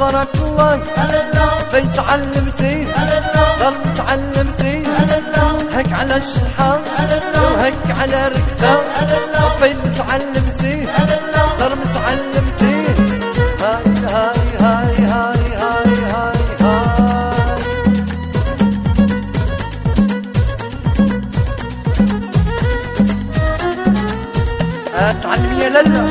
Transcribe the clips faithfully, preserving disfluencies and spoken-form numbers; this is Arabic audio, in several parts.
نظرك الله فين تعلمتي ضل تعلمتي هك على الشطحة وهك على ركسة فين تعلمتي ضل تعلمتي هاي هاي هاي هاي هاي هاي هاي تعلمي يا لالا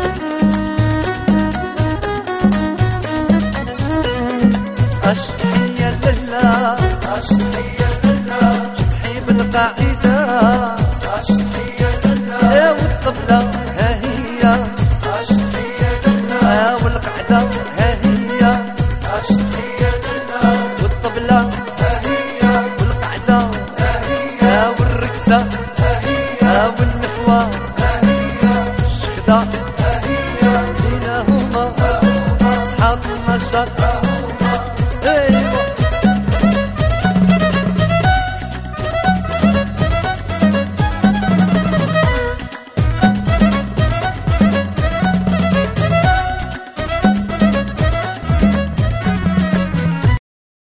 اشطحي يا لالا اشطحي يا لالا اشطحي بالقاعدة اشطحي يا لالا والطبلة ها هي اشطحي يا لالا والقعدة ها هي اشطحي يا لالا والطبلة ها هي والقعدة ها هي والركسة ها هي والنخوة ها هي الشخدة ها هي فينا هما اصحاب النشاط. Hey